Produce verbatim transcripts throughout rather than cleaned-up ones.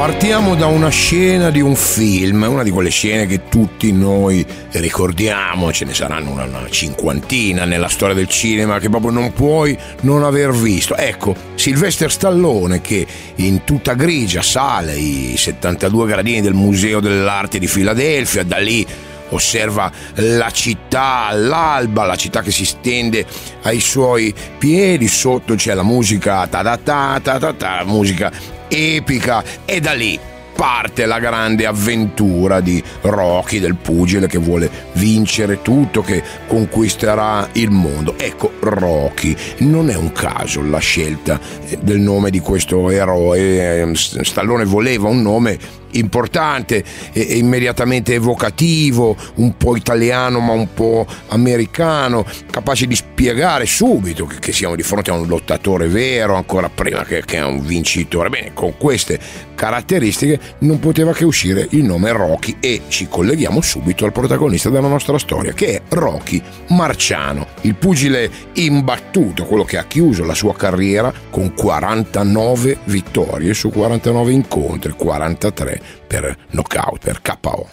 Partiamo da una scena di un film, una di quelle scene che tutti noi ricordiamo, ce ne saranno una, una cinquantina nella storia del cinema che proprio non puoi non aver visto. Ecco, Sylvester Stallone che in tuta grigia sale i settantadue gradini del Museo dell'Arte di Filadelfia, da lì osserva la città all'alba, la città che si stende ai suoi piedi, sotto c'è la musica ta ta ta ta ta, ta musica epica, e da lì parte la grande avventura di Rocky, del pugile che vuole vincere tutto, che conquisterà il mondo. Ecco, Rocky non è un caso la scelta del nome di questo eroe. Stallone voleva un nome importante e immediatamente evocativo, un po' italiano ma un po' americano, capace di spiegare subito che, che siamo di fronte a un lottatore vero, ancora prima che, che a un vincitore. Bene, con queste caratteristiche non poteva che uscire il nome Rocky, e ci colleghiamo subito al protagonista della nostra storia, che è Rocky Marciano, il pugile imbattuto, quello che ha chiuso la sua carriera con quarantanove vittorie su quarantanove incontri, quarantatré per knockout, per K O.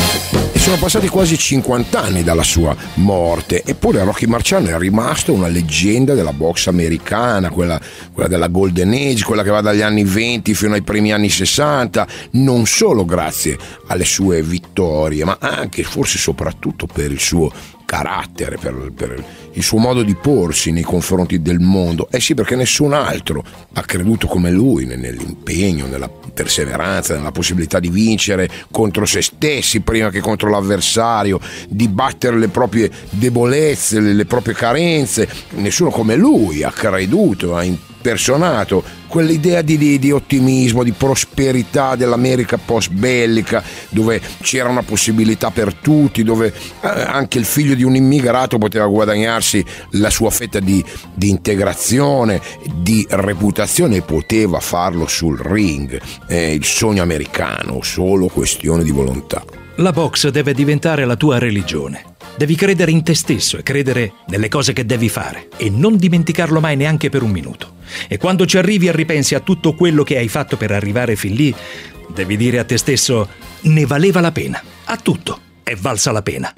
E sono passati quasi cinquanta anni dalla sua morte, eppure Rocky Marciano è rimasto una leggenda della box americana, quella, quella della Golden Age, quella che va dagli anni venti fino ai primi anni sessanta, non solo grazie alle sue vittorie, ma anche, forse soprattutto, per il suo carattere, per, per il suo modo di porsi nei confronti del mondo. Eh sì, perché nessun altro ha creduto come lui nell'impegno, nella perseveranza, nella possibilità di vincere contro se stessi prima che contro l'avversario, di battere le proprie debolezze, le, le proprie carenze. Nessuno come lui ha creduto, ha impersonato quell'idea di, di, di ottimismo, di prosperità dell'America post bellica, dove c'era una possibilità per tutti, dove eh, anche il figlio di un immigrato poteva guadagnarsi la sua fetta di, di integrazione, di reputazione, e poteva farlo sul ring. Eh, il sogno americano, solo questione di volontà. La box deve diventare la tua religione. Devi credere in te stesso e credere nelle cose che devi fare, e non dimenticarlo mai, neanche per un minuto. E quando ci arrivi e ripensi a tutto quello che hai fatto per arrivare fin lì, devi dire a te stesso: ne valeva la pena. A tutto è valsa la pena.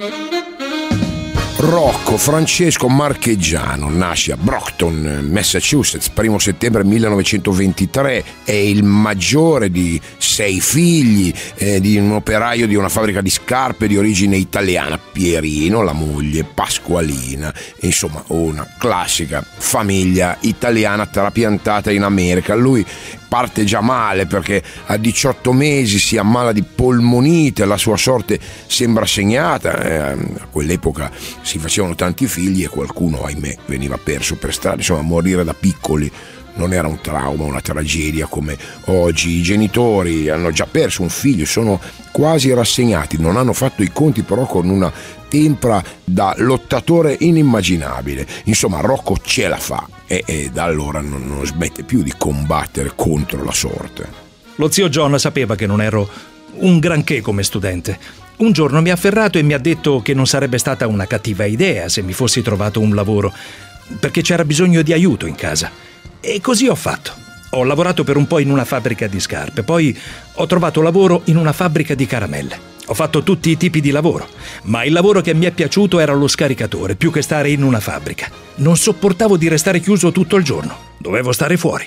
Rocco Francesco Marchegiano nasce a Brockton, Massachusetts, primo settembre millenovecentoventitré. È il maggiore di sei figli, eh, di un operaio di una fabbrica di scarpe di origine italiana, Pierino, la moglie Pasqualina. Insomma, una classica famiglia italiana trapiantata in America. Lui parte già male perché a diciotto mesi si ammala di polmonite, la sua sorte sembra segnata. Eh, a quell'epoca si facevano tanti figli e qualcuno, ahimè, veniva perso per strada. Insomma, morire da piccoli non era un trauma, una tragedia come oggi. I genitori hanno già perso un figlio, sono quasi rassegnati, non hanno fatto i conti però con una tempra da lottatore inimmaginabile. Insomma, Rocco ce la fa e, e da allora non, non smette più di combattere contro la sorte. Lo zio John sapeva che non ero un granché come studente. Un giorno mi ha afferrato e mi ha detto che non sarebbe stata una cattiva idea se mi fossi trovato un lavoro, perché c'era bisogno di aiuto in casa. E così ho fatto. Ho lavorato per un po' in una fabbrica di scarpe, poi ho trovato lavoro in una fabbrica di caramelle. Ho fatto tutti i tipi di lavoro, ma il lavoro che mi è piaciuto era lo scaricatore, più che stare in una fabbrica. Non sopportavo di restare chiuso tutto il giorno, dovevo stare fuori.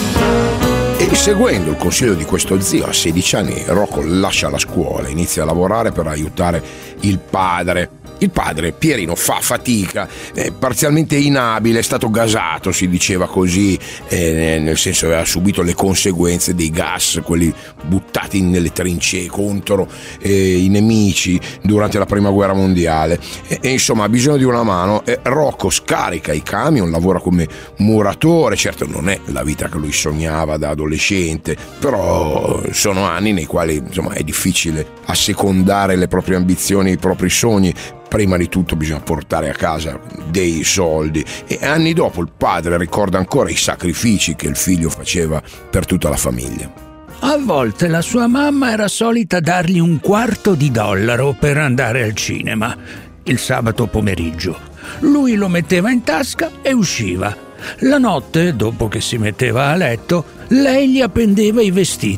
E seguendo il consiglio di questo zio, a sedici anni Rocco lascia la scuola, inizia a lavorare per aiutare il padre. Il padre, Pierino, fa fatica, è parzialmente inabile, è stato gasato, si diceva così, eh, nel senso aveva subito le conseguenze dei gas, quelli buttati nelle trincee contro eh, i nemici durante la prima guerra mondiale. E, e insomma ha bisogno di una mano. E Rocco scarica i camion, lavora come muratore. Certo non è la vita che lui sognava da adolescente, però sono anni nei quali insomma è difficile assecondare le proprie ambizioni, i propri sogni. Prima di tutto bisogna portare a casa dei soldi, e anni dopo il padre ricorda ancora i sacrifici che il figlio faceva per tutta la famiglia. A volte la sua mamma era solita dargli un quarto di dollaro per andare al cinema il sabato pomeriggio. Lui lo metteva in tasca e usciva. La notte, dopo che si metteva a letto, lei gli appendeva i vestiti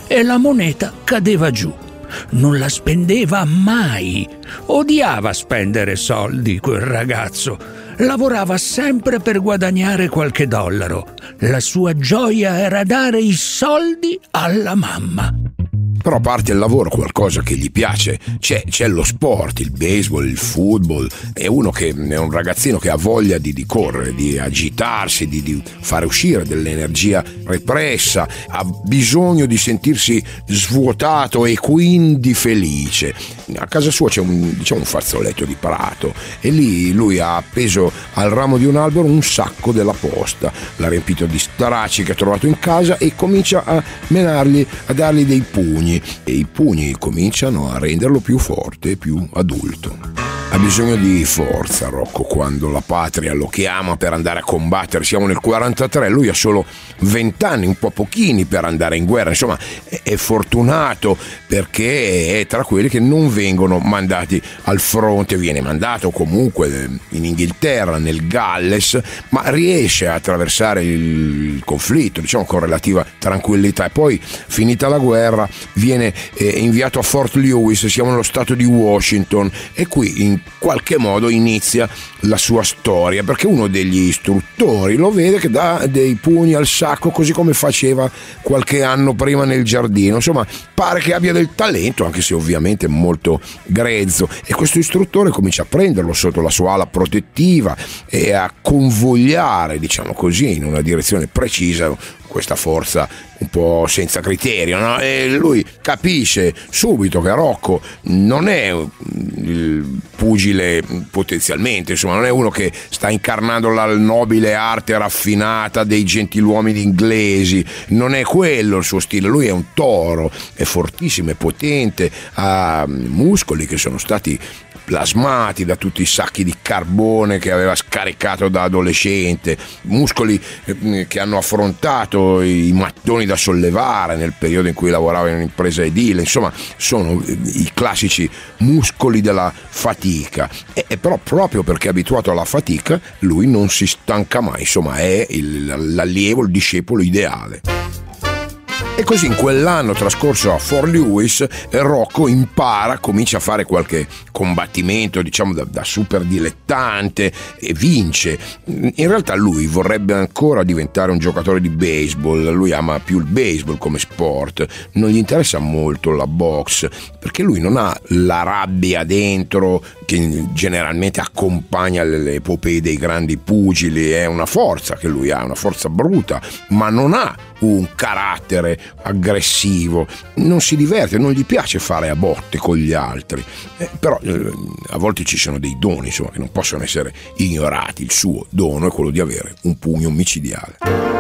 e la moneta cadeva giù. Non la spendeva mai. Odiava spendere soldi, quel ragazzo. Lavorava sempre per guadagnare qualche dollaro. La sua gioia era dare i soldi alla mamma. Però a parte il lavoro, qualcosa che gli piace c'è, c'è lo sport, il baseball, il football. È uno che è un ragazzino che ha voglia di, di correre, di agitarsi, di, di fare uscire dell'energia repressa, ha bisogno di sentirsi svuotato e quindi felice. A casa sua c'è un, diciamo, un fazzoletto di prato e lì lui ha appeso al ramo di un albero un sacco della posta, l'ha riempito di stracci che ha trovato in casa e comincia a menargli, a dargli dei pugni. E i pugni cominciano a renderlo più forte e più adulto. Ha bisogno di forza Rocco quando la patria lo chiama per andare a combattere. Siamo nel quarantatré, lui ha solo venti anni, un po' pochini per andare in guerra. Insomma, è fortunato perché è tra quelli che non vengono mandati al fronte. Viene mandato comunque in Inghilterra, nel Galles, ma riesce a attraversare il conflitto, diciamo, con relativa tranquillità. E poi, finita la guerra, viene eh, inviato a Fort Lewis, siamo nello stato di Washington, e qui in qualche modo inizia la sua storia, perché uno degli istruttori lo vede che dà dei pugni al sacco, così come faceva qualche anno prima nel giardino. Insomma, pare che abbia del talento, anche se ovviamente molto grezzo, e questo istruttore comincia a prenderlo sotto la sua ala protettiva e a convogliare, diciamo così, in una direzione precisa questa forza un po' senza criterio, no? E lui capisce subito che Rocco non è il pugile potenzialmente, insomma, non è uno che sta incarnando la nobile arte raffinata dei gentiluomini inglesi, non è quello il suo stile. Lui è un toro, è fortissimo, è potente, ha muscoli che sono stati plasmati da tutti i sacchi di carbone che aveva scaricato da adolescente, muscoli che hanno affrontato i mattoni da sollevare nel periodo in cui lavorava in un'impresa edile. Insomma, sono i classici muscoli della fatica, e, e però proprio perché è abituato alla fatica lui non si stanca mai. Insomma, è il, l'allievo, il discepolo ideale. E così in quell'anno trascorso a Fort Lewis, Rocco impara, comincia a fare qualche combattimento, diciamo da, da super dilettante, e vince. In realtà lui vorrebbe ancora diventare un giocatore di baseball, lui ama più il baseball come sport, non gli interessa molto la box, perché lui non ha la rabbia dentro che generalmente accompagna le epopee dei grandi pugili. È una forza che lui ha, una forza bruta, ma non ha un carattere aggressivo, non si diverte, non gli piace fare a botte con gli altri, eh, però eh, a volte ci sono dei doni, insomma, che non possono essere ignorati. Il suo dono è quello di avere un pugno micidiale.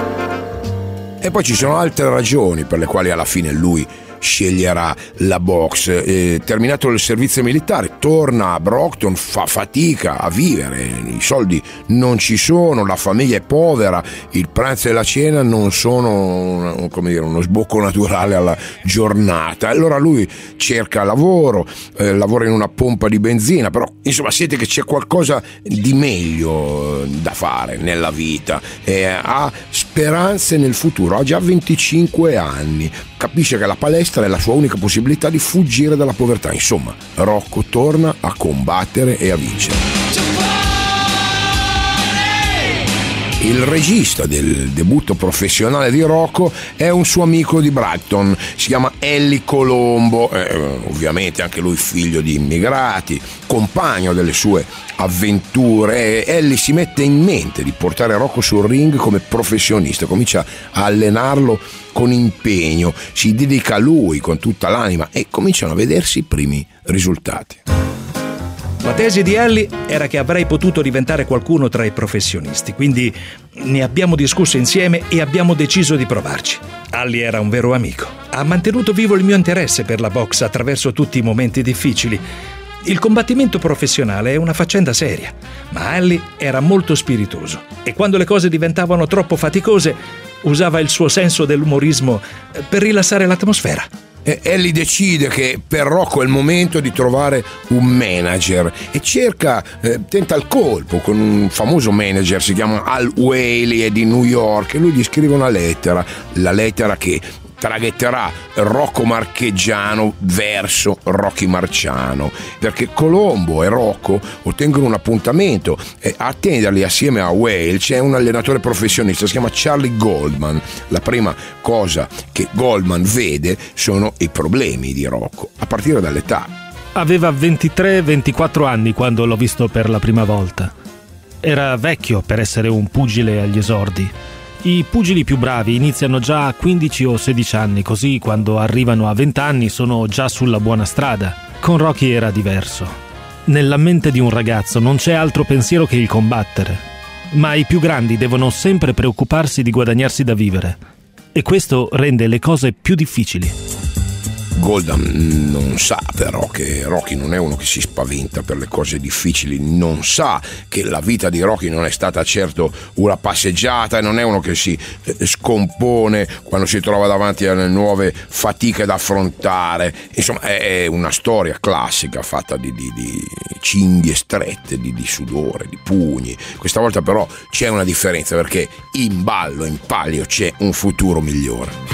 E poi ci sono altre ragioni per le quali alla fine lui sceglierà la box. Eh, terminato il servizio militare, torna a Brockton, fa fatica a vivere, i soldi non ci sono, la famiglia è povera, il pranzo e la cena non sono, come dire, uno sbocco naturale alla giornata. Allora lui cerca lavoro, eh, lavora in una pompa di benzina, però insomma sente che c'è qualcosa di meglio da fare nella vita, eh, ha speranze nel futuro, ha già venticinque anni, capisce che la palestra è la sua unica possibilità di fuggire dalla povertà. Insomma, Rocco torna a combattere e a vincere. Il regista del debutto professionale di Rocco è un suo amico di Brighton, si chiama Ellie Colombo, eh, ovviamente anche lui figlio di immigrati, compagno delle sue avventure. Ellie si mette in mente di portare Rocco sul ring come professionista, comincia a allenarlo con impegno, si dedica a lui con tutta l'anima e cominciano a vedersi i primi risultati. La tesi di Ellie era che avrei potuto diventare qualcuno tra i professionisti, quindi ne abbiamo discusso insieme e abbiamo deciso di provarci. Ellie era un vero amico. Ha mantenuto vivo il mio interesse per la box attraverso tutti i momenti difficili. Il combattimento professionale è una faccenda seria, ma Ellie era molto spiritoso e quando le cose diventavano troppo faticose usava il suo senso dell'umorismo per rilassare l'atmosfera. Ellie decide che per Rocco è il momento di trovare un manager e cerca, eh, tenta il colpo con un famoso manager, si chiama Al Whaley, è di New York, e lui gli scrive una lettera, la lettera che traghetterà Rocco Marchegiano verso Rocky Marciano, perché Colombo e Rocco ottengono un appuntamento e a attenderli assieme a Whale c'è un allenatore professionista, si chiama Charlie Goldman. La prima cosa che Goldman vede sono i problemi di Rocco a partire dall'età. Aveva ventitré ventiquattro anni quando l'ho visto per la prima volta. Era vecchio per essere un pugile agli esordi. I pugili più bravi iniziano già a quindici o sedici anni, così quando arrivano a venti anni sono già sulla buona strada. Con Rocky era diverso. Nella mente di un ragazzo non c'è altro pensiero che il combattere. Ma i più grandi devono sempre preoccuparsi di guadagnarsi da vivere. E questo rende le cose più difficili. Goldman non sa però che Rocky non è uno che si spaventa per le cose difficili, non sa che la vita di Rocky non è stata certo una passeggiata, e non è uno che si scompone quando si trova davanti alle nuove fatiche da affrontare. Insomma, è una storia classica fatta di, di, di cinghie strette, di, di sudore, di pugni. Questa volta però c'è una differenza, perché in ballo, in palio c'è un futuro migliore.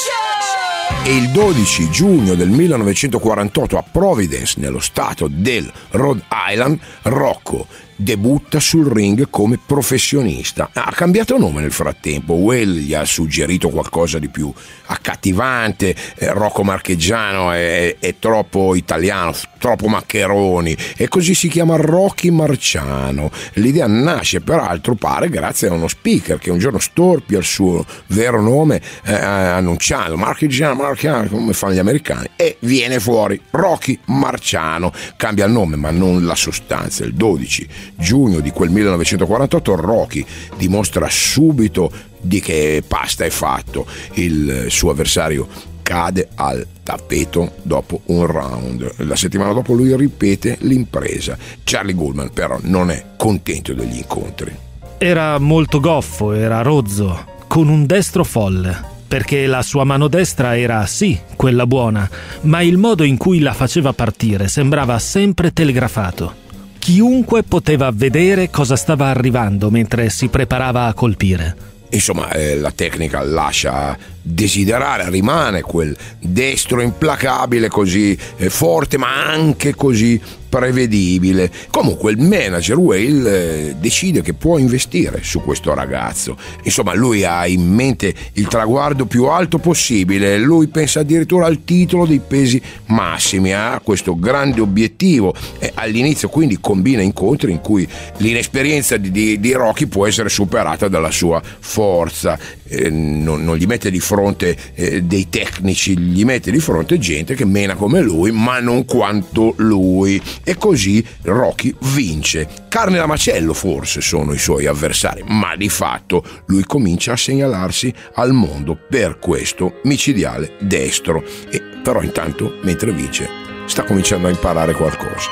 E il dodici giugno del millenovecentoquarantotto a Providence, nello stato del Rhode Island, Rocco debutta sul ring come professionista. Ha cambiato nome nel frattempo, Whale gli ha suggerito qualcosa di più accattivante, eh, Rocco Marchegiano è, è troppo italiano, troppo maccheroni, e così si chiama Rocky Marciano. L'idea nasce peraltro, pare, grazie a uno speaker che un giorno storpia il suo vero nome eh, annunciando Marchegiano, Marchegiano, come fanno gli americani, e viene fuori Rocky Marciano. Cambia il nome ma non la sostanza. Il dodici giugno di quel millenovecentoquarantotto Rocky dimostra subito di che pasta è fatto. Il suo avversario cade al tappeto dopo un round. La settimana dopo lui ripete l'impresa. Charlie Goldman però non è contento degli incontri. Era molto goffo, era rozzo, con un destro folle, perché la sua mano destra era sì quella buona, ma il modo in cui la faceva partire sembrava sempre telegrafato. Chiunque poteva vedere cosa stava arrivando mentre si preparava a colpire. Insomma, eh, la tecnica lascia desiderare, rimane quel destro implacabile, così eh, forte ma anche così prevedibile. Comunque il manager Whale eh, decide che può investire su questo ragazzo. Insomma, lui ha in mente il traguardo più alto possibile, lui pensa addirittura al titolo dei pesi massimi, ha questo grande obiettivo e all'inizio quindi combina incontri in cui l'inesperienza di, di, di Rocky può essere superata dalla sua forza. Eh, non, non gli mette di fronte eh, dei tecnici, gli mette di fronte gente che mena come lui ma non quanto lui, e così Rocky vince. Carne da macello forse sono i suoi avversari, ma di fatto lui comincia a segnalarsi al mondo per questo micidiale destro. E però intanto, mentre vince, sta cominciando a imparare qualcosa.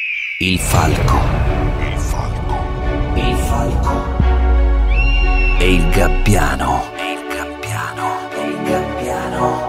Il falco. Il falco. Il falco. E il gabbiano. E il gabbiano. E il gabbiano.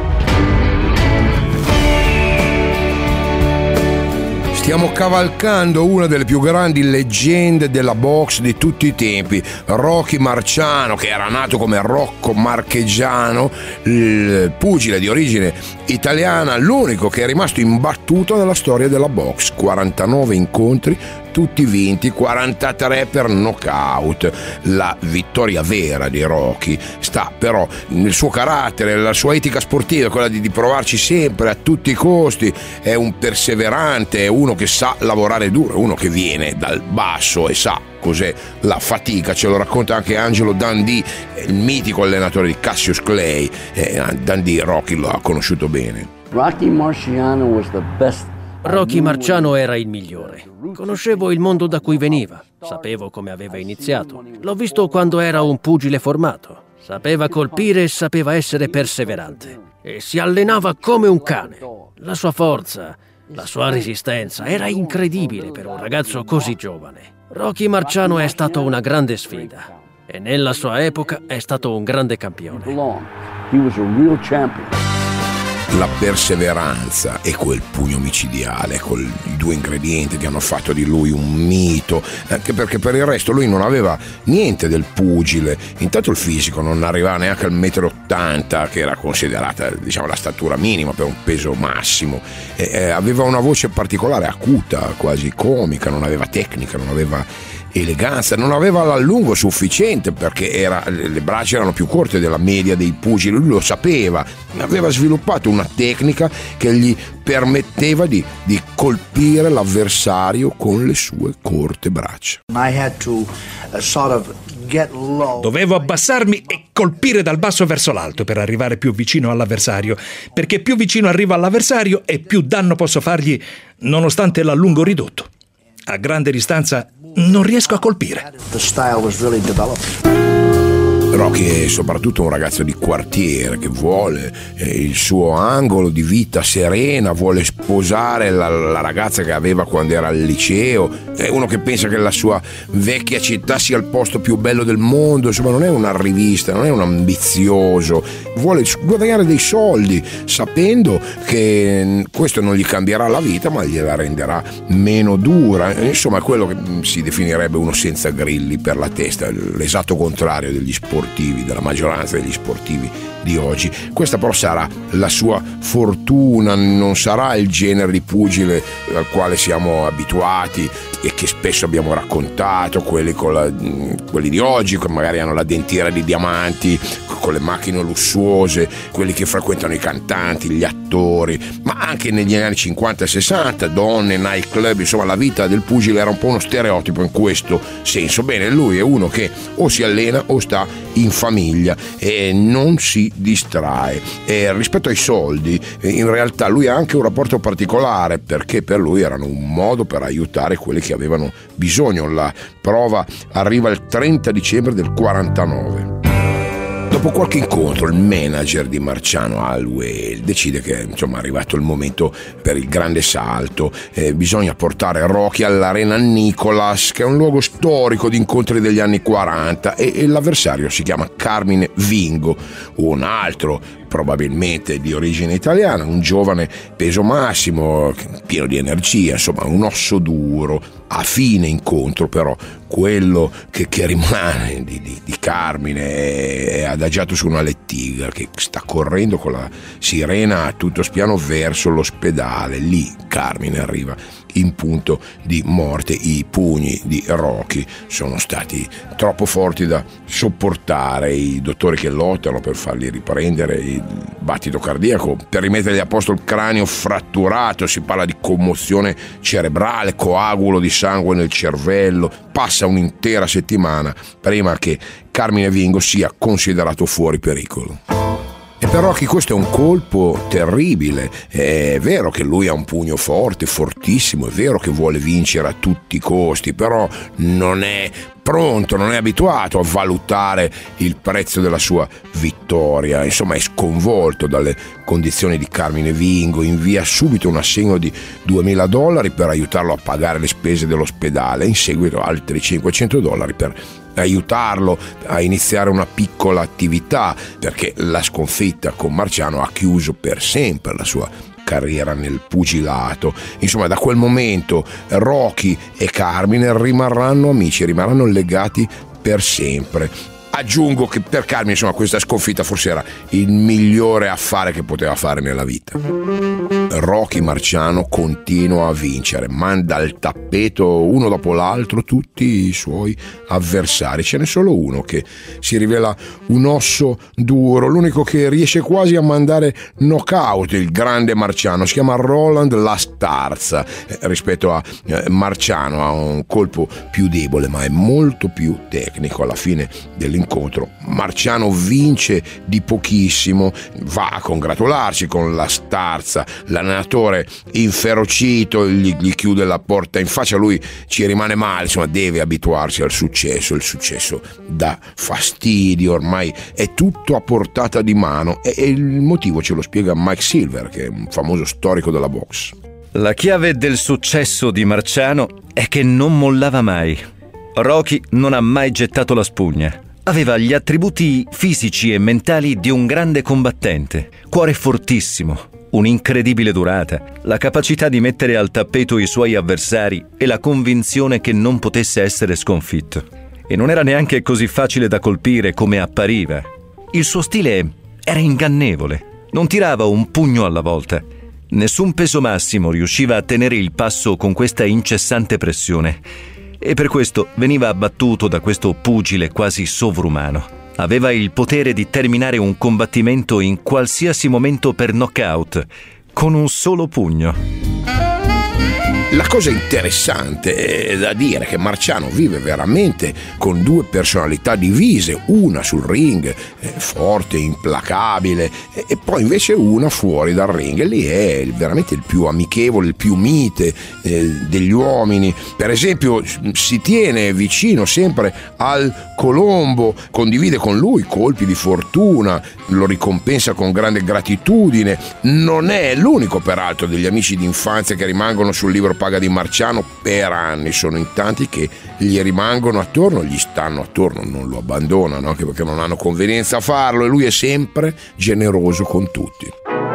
Stiamo cavalcando una delle più grandi leggende della box di tutti i tempi, Rocky Marciano, che era nato come Rocco Marchegiano, il pugile di origine italiana, l'unico che è rimasto imbattuto nella storia della box. quarantanove incontri, tutti vinti, quarantatré per knockout. La vittoria vera di Rocky sta però nel suo carattere, la sua etica sportiva, quella di, di provarci sempre a tutti i costi. È un perseverante, è uno che sa lavorare duro, è uno che viene dal basso e sa cos'è la fatica. Ce lo racconta anche Angelo Dundee, il mitico allenatore di Cassius Clay. eh, Dundee Rocky lo ha conosciuto bene. Rocky Marciano was the best. Rocky Marciano era il migliore. Conoscevo il mondo da cui veniva, sapevo come aveva iniziato. L'ho visto quando era un pugile formato. Sapeva colpire e sapeva essere perseverante. E si allenava come un cane. La sua forza, la sua resistenza era incredibile per un ragazzo così giovane. Rocky Marciano è stato una grande sfida e nella sua epoca è stato un grande campione. He was a real champion. la perseveranza e quel pugno micidiale, con i due ingredienti che hanno fatto di lui un mito, anche perché per il resto lui non aveva niente del pugile. Intanto il fisico non arrivava neanche al metro e ottanta, che era considerata, diciamo, la statura minima per un peso massimo. E, eh, aveva una voce particolare, acuta, quasi comica, non aveva tecnica, non aveva eleganza, non aveva l'allungo sufficiente, perché era, le braccia erano più corte della media dei pugili, lui lo sapeva, aveva sviluppato una tecnica che gli permetteva di, di colpire l'avversario con le sue corte braccia. I had to, uh, sort of get low. Dovevo abbassarmi e colpire dal basso verso l'alto per arrivare più vicino all'avversario, perché più vicino arrivo all'avversario e più danno posso fargli, nonostante l'allungo ridotto. A grande distanza non riesco a colpire. The style was really developed. Rocky è soprattutto un ragazzo di quartiere che vuole eh, il suo angolo di vita serena, vuole sposare la, la ragazza che aveva quando era al liceo, è uno che pensa che la sua vecchia città sia il posto più bello del mondo, insomma non è un arrivista, non è un ambizioso, vuole guadagnare dei soldi sapendo che questo non gli cambierà la vita ma gliela renderà meno dura, insomma è quello che si definirebbe uno senza grilli per la testa, l'esatto contrario degli sportivi, della maggioranza degli sportivi di oggi. Questa però sarà la sua fortuna, non sarà il genere di pugile al quale siamo abituati e che spesso abbiamo raccontato, quelli, con la, quelli di oggi che magari hanno la dentiera di diamanti, con le macchine lussuose, quelli che frequentano i cantanti, gli attori, ma anche negli anni cinquanta e sessanta, donne, nightclub, insomma la vita del pugile era un po' uno stereotipo in questo senso. Bene, lui è uno che o si allena o sta in famiglia e non si distrae. E rispetto ai soldi, in realtà lui ha anche un rapporto particolare, perché per lui erano un modo per aiutare quelli che avevano bisogno. La prova arriva il trenta dicembre del quarantanove. Dopo qualche incontro il manager di Marciano, Al Whale, decide che insomma è arrivato il momento per il grande salto, eh, bisogna portare Rocky all'Arena Nicholas, che è un luogo storico di incontri degli anni quaranta, e, e l'avversario si chiama Carmine Vingo, un altro probabilmente di origine italiana, un giovane peso massimo, pieno di energia, insomma un osso duro. A fine incontro però quello che, che rimane di, di, di Carmine è adagiato su una lettiga che sta correndo con la sirena a tutto spiano verso l'ospedale. Lì Carmine arriva in punto di morte. I pugni di Rocky sono stati troppo forti da sopportare, i dottori che lottano per fargli riprendere il battito cardiaco, per rimettergli a posto il cranio fratturato, si parla di commozione cerebrale, coagulo di sangue nel cervello. Passa un'intera settimana prima che Carmine Vingo sia considerato fuori pericolo. E per Rocky questo è un colpo terribile. È vero che lui ha un pugno forte, fortissimo, è vero che vuole vincere a tutti i costi, però non è pronto, non è abituato a valutare il prezzo della sua vittoria. Insomma, è sconvolto dalle condizioni di Carmine Vingo, invia subito un assegno di duemila dollari per aiutarlo a pagare le spese dell'ospedale, in seguito altri cinquecento dollari per aiutarlo a iniziare una piccola attività, perché la sconfitta con Marciano ha chiuso per sempre la sua carriera nel pugilato. Insomma, da quel momento Rocky e Carmine rimarranno amici, rimarranno legati per sempre. Aggiungo che per Carmine, insomma, questa sconfitta forse era il migliore affare che poteva fare nella vita. Rocky Marciano continua a vincere, manda al tappeto uno dopo l'altro tutti i suoi avversari. Ce n'è solo uno che si rivela un osso duro, l'unico che riesce quasi a mandare knockout il grande Marciano. Si chiama Roland La Starza. Eh, rispetto a eh, Marciano ha un colpo più debole, ma è molto più tecnico. Alla fine dell'incontro Marciano vince di pochissimo, va a congratularsi con La Starza. L'allenatore inferocito gli, gli chiude la porta in faccia, lui ci rimane male, insomma deve abituarsi al successo, il successo dà fastidio, ormai è tutto a portata di mano, e, e il motivo ce lo spiega Mike Silver, che è un famoso storico della boxe. La chiave del successo di Marciano è che non mollava mai. Rocky non ha mai gettato la spugna. Aveva gli attributi fisici e mentali di un grande combattente, cuore fortissimo, un'incredibile durata, la capacità di mettere al tappeto i suoi avversari e la convinzione che non potesse essere sconfitto. E non era neanche così facile da colpire come appariva. Il suo stile era ingannevole, non tirava un pugno alla volta. Nessun peso massimo riusciva a tenere il passo con questa incessante pressione e per questo veniva abbattuto da questo pugile quasi sovrumano. Aveva il potere di terminare un combattimento in qualsiasi momento per knockout, con un solo pugno. La cosa interessante è da dire che Marciano vive veramente con due personalità divise, una sul ring, eh, forte, implacabile, e, e poi invece una fuori dal ring, e lì è veramente il più amichevole, il più mite eh, degli uomini. Per esempio si tiene vicino sempre al Colombo, condivide con lui colpi di fortuna, lo ricompensa con grande gratitudine. Non è l'unico peraltro degli amici d'infanzia che rimangono sul libro paga di Marciano per anni, sono in tanti che gli rimangono attorno, gli stanno attorno, non lo abbandonano, anche perché non hanno convenienza a farlo, e lui è sempre generoso con tutti.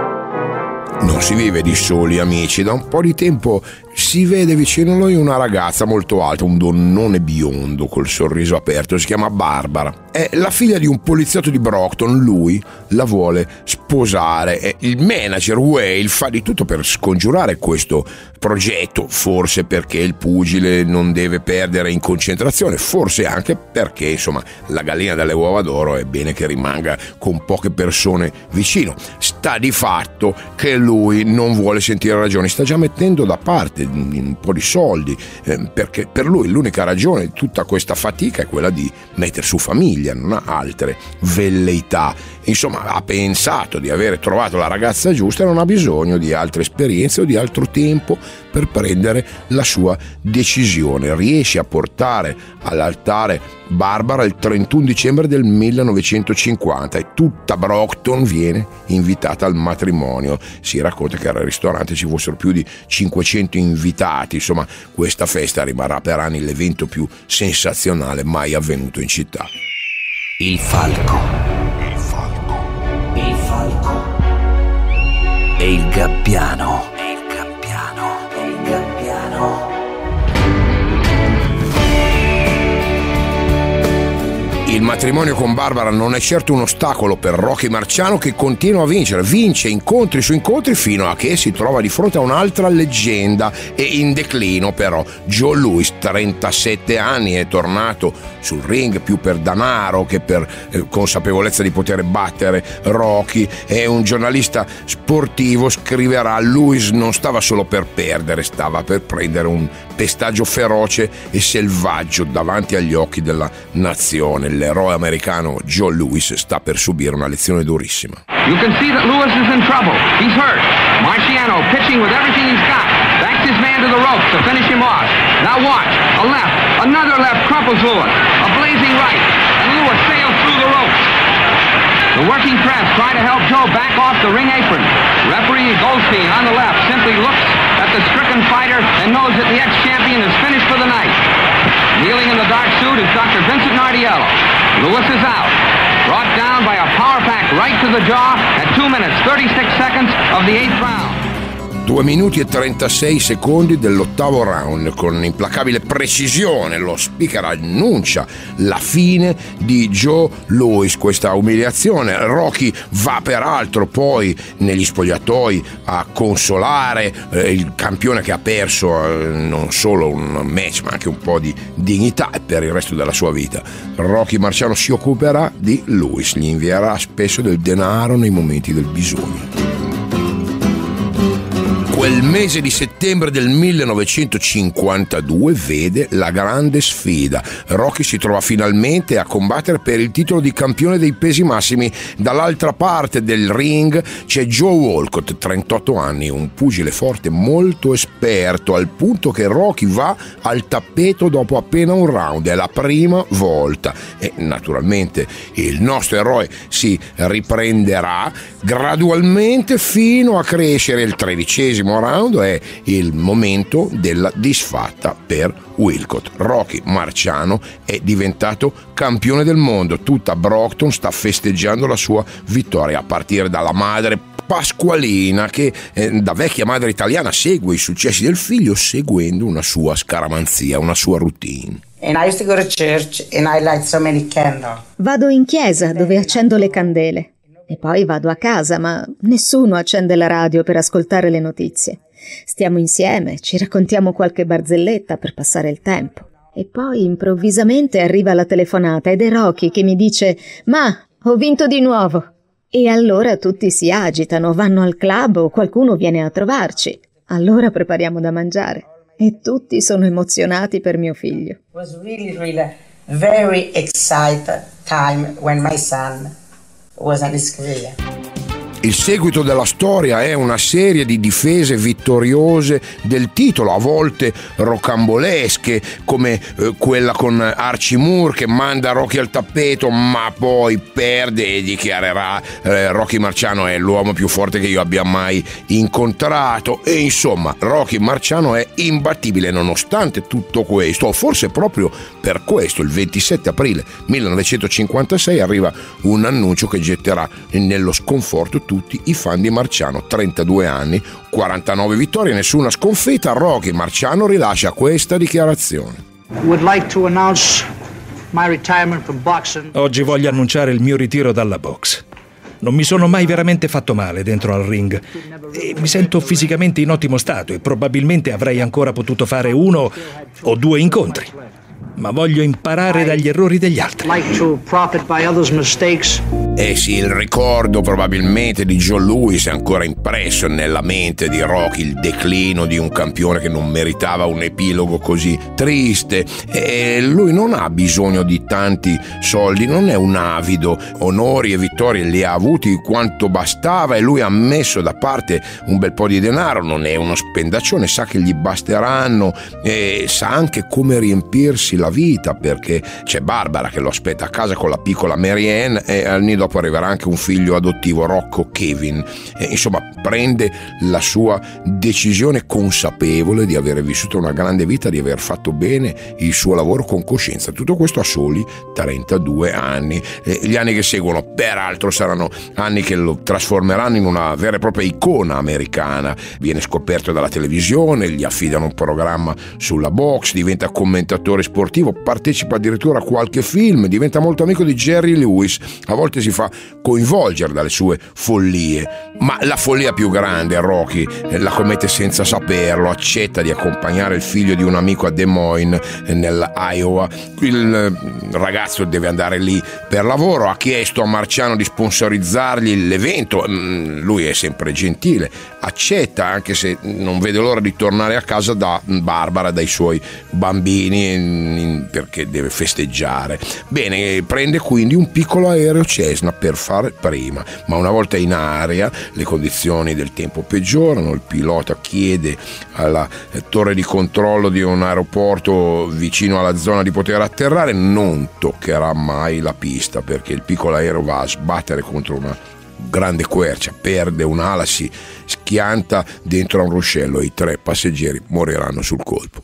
Non si vive di soli amici, da un po' di tempo si vede vicino a lui una ragazza molto alta, un donnone biondo col sorriso aperto, si chiama Barbara. È la figlia di un poliziotto di Brockton, lui la vuole sposare e il manager Whale fa di tutto per scongiurare questo progetto, forse perché il pugile non deve perdere in concentrazione, forse anche perché insomma la gallina dalle uova d'oro è bene che rimanga con poche persone vicino. Sta di fatto che lui non vuole sentire ragioni, sta già mettendo da parte un po' di soldi, eh, perché per lui l'unica ragione di tutta questa fatica è quella di mettere su famiglia, non ha altre velleità. Insomma, ha pensato di avere trovato la ragazza giusta e non ha bisogno di altre esperienze o di altro tempo per prendere la sua decisione. Riesce a portare all'altare Barbara il trentuno dicembre del millenovecentocinquanta e tutta Brockton viene invitata al matrimonio. Si racconta che al ristorante ci fossero più di cinquecento invitati. Insomma, questa festa rimarrà per anni l'evento più sensazionale mai avvenuto in città. Il falco. Il falco e il gabbiano. E il gabbiano. E il gabbiano. Il matrimonio con Barbara non è certo un ostacolo per Rocky Marciano, che continua a vincere, vince incontri su incontri fino a che si trova di fronte a un'altra leggenda e in declino però. Joe Louis, trentasette anni, è tornato sul ring più per danaro che per eh, consapevolezza di poter battere Rocky. È un giornalista sportivo, scriverà: Louis non stava solo per perdere, stava per prendere un pestaggio feroce e selvaggio davanti agli occhi della nazione. L'eroe americano Joe Louis sta per subire una lezione durissima. You can see that Louis is in trouble. He's hurt. Marciano pitching with everything he's got. Backs his man to the ropes to finish him off. Now watch. A left. Another left crumples Louis. A blazing right. And Louis sails through the ropes. The working press try to help Joe back off the ring apron. Referee Goldstein on the left simply looks at the stricken fighter and knows that the ex-champion is finished for the night. Kneeling in the dark suit is Doctor Vincent Nardiello. Louis is out. Brought down by a power pack right to the jaw at two minutes, thirty-six seconds of the eighth round. due minuti e trentasei secondi dell'ottavo round. Con implacabile precisione lo speaker annuncia la fine di Joe Louis. Questa umiliazione, Rocky va peraltro poi negli spogliatoi a consolare eh, il campione che ha perso eh, non solo un match ma anche un po' di dignità per il resto della sua vita. Rocky Marciano si occuperà di Louis, gli invierà spesso del denaro nei momenti del bisogno. Quel mese di settembre del millenovecentocinquantadue vede la grande sfida. Rocky si trova finalmente a combattere per il titolo di campione dei pesi massimi. Dall'altra parte del ring c'è Joe Walcott, trentotto anni, un pugile forte molto esperto, al punto che Rocky va al tappeto dopo appena un round. È la prima volta e naturalmente il nostro eroe si riprenderà gradualmente fino a crescere. Il tredicesimo round è il momento della disfatta per Walcott. Rocky Marciano è diventato campione del mondo. Tutta Brockton sta festeggiando la sua vittoria, a partire dalla madre Pasqualina che eh, da vecchia madre italiana segue i successi del figlio seguendo una sua scaramanzia, una sua routine. And I used to go to church and I light so many candles. Vado in chiesa dove accendo le candele e poi vado a casa, ma nessuno accende la radio per ascoltare le notizie. Stiamo insieme, ci raccontiamo qualche barzelletta per passare il tempo. E poi improvvisamente arriva la telefonata ed è Rocky che mi dice: «Ma, ho vinto di nuovo!» E allora tutti si agitano, vanno al club o qualcuno viene a trovarci. Allora prepariamo da mangiare. E tutti sono emozionati per mio figlio. It was really, really very excited time when my son was in his career. Il seguito della storia è una serie di difese vittoriose del titolo, a volte rocambolesche, come eh, quella con Archie Moore che manda Rocky al tappeto ma poi perde e dichiarerà eh, Rocky Marciano è l'uomo più forte che io abbia mai incontrato. E insomma, Rocky Marciano è imbattibile nonostante tutto questo, o forse proprio per questo il ventisette aprile millenovecentocinquantasei arriva un annuncio che getterà nello sconforto tutti i fan di Marciano. Trentadue anni, quarantanove vittorie, nessuna sconfitta. Rocky Marciano rilascia questa dichiarazione. Would like to announce my retirement from boxing. Oggi voglio annunciare il mio ritiro dalla box. Non mi sono mai veramente fatto male dentro al ring e mi sento fisicamente in ottimo stato e probabilmente avrei ancora potuto fare uno o due incontri. Ma voglio imparare dagli errori degli altri. Like to profit by others' mistakes. Eh sì, il ricordo probabilmente di Joe Louis è ancora impresso nella mente di Rocky, il declino di un campione che non meritava un epilogo così triste. E lui non ha bisogno di tanti soldi, non è un avido, onori e vittorie li ha avuti quanto bastava e lui ha messo da parte un bel po' di denaro, non è uno spendaccione, sa che gli basteranno e sa anche come riempirsi la vita, perché c'è Barbara che lo aspetta a casa con la piccola Mary Ann e al nido dopo arriverà anche un figlio adottivo, Rocco Kevin. E, insomma, prende la sua decisione consapevole di aver vissuto una grande vita, di aver fatto bene il suo lavoro con coscienza. Tutto questo a soli trentadue anni. E gli anni che seguono, peraltro, saranno anni che lo trasformeranno in una vera e propria icona americana. Viene scoperto dalla televisione, gli affidano un programma sulla box, diventa commentatore sportivo, partecipa addirittura a qualche film, diventa molto amico di Jerry Lewis, a volte si fa coinvolgere dalle sue follie, ma la follia più grande Rocky la commette senza saperlo, accetta di accompagnare il figlio di un amico a Des Moines nell'Iowa. Il ragazzo deve andare lì per lavoro, ha chiesto a Marciano di sponsorizzargli l'evento, lui è sempre gentile, accetta anche se non vede l'ora di tornare a casa da Barbara, dai suoi bambini, perché deve festeggiare. Bene, prende quindi un piccolo aereo Cessna per fare prima, ma una volta in aria le condizioni del tempo peggiorano, il pilota chiede alla torre di controllo di un aeroporto vicino alla zona di poter atterrare, non toccherà mai la pista perché il piccolo aereo va a sbattere contro una grande quercia, perde un'ala, si schianta dentro a un ruscello e i tre passeggeri moriranno sul colpo.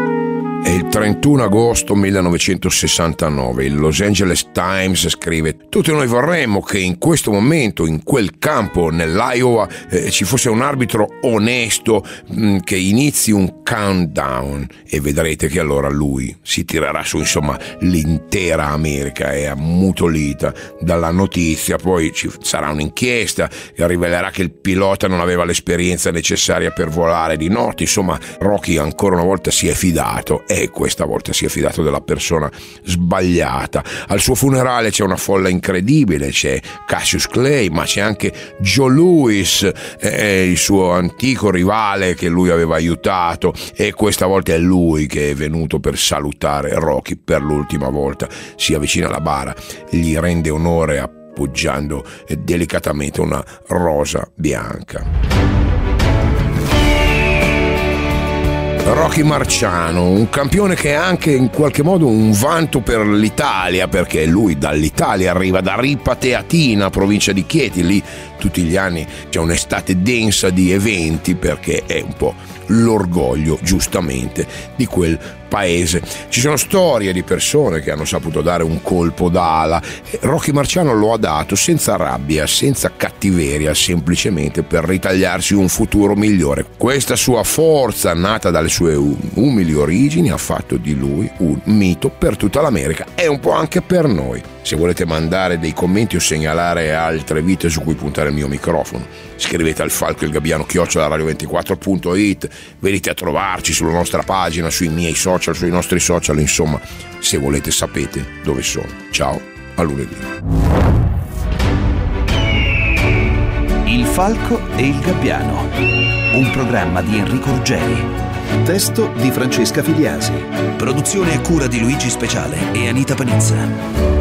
È il trentuno agosto millenovecentosessantanove, il Los Angeles Times scrive: tutti noi vorremmo che in questo momento, in quel campo nell'Iowa, eh, ci fosse un arbitro onesto mh, che inizi un countdown e vedrete che allora lui si tirerà su. Insomma, l'intera America è ammutolita dalla notizia, poi ci sarà un'inchiesta che rivelerà che il pilota non aveva l'esperienza necessaria per volare di notte. Insomma, Rocky ancora una volta si è fidato e questa volta si è fidato della persona sbagliata. Al suo funerale c'è una folla incredibile, c'è Cassius Clay, ma c'è anche Joe Louis, eh, il suo antico rivale che lui aveva aiutato, e questa volta è lui che è venuto per salutare Rocky per l'ultima volta. Si avvicina alla bara, gli rende onore appoggiando delicatamente una rosa bianca. Rocky Marciano, un campione che è anche in qualche modo un vanto per l'Italia, perché lui dall'Italia arriva da Ripateatina, provincia di Chieti. Lì tutti gli anni c'è un'estate densa di eventi perché è un po' l'orgoglio, giustamente, di quel paese. Ci sono storie di persone che hanno saputo dare un colpo d'ala. Rocky Marciano lo ha dato senza rabbia, senza cattiveria, semplicemente per ritagliarsi un futuro migliore. Questa sua forza, nata dalle sue umili origini, ha fatto di lui un mito per tutta l'America e un po' anche per noi. Se volete mandare dei commenti o segnalare altre vite su cui puntare il mio microfono, scrivete al Falco il Gabbiano chiocciola radio ventiquattro punto it, venite a trovarci sulla nostra pagina, sui miei social, sui nostri social, insomma, se volete sapete dove sono. Ciao, a lunedì. Il Falco e il Gabbiano, un programma di Enrico Ruggeri. Testo di Francesca Filiasi. Produzione a cura di Luigi Speciale e Anita Panizza.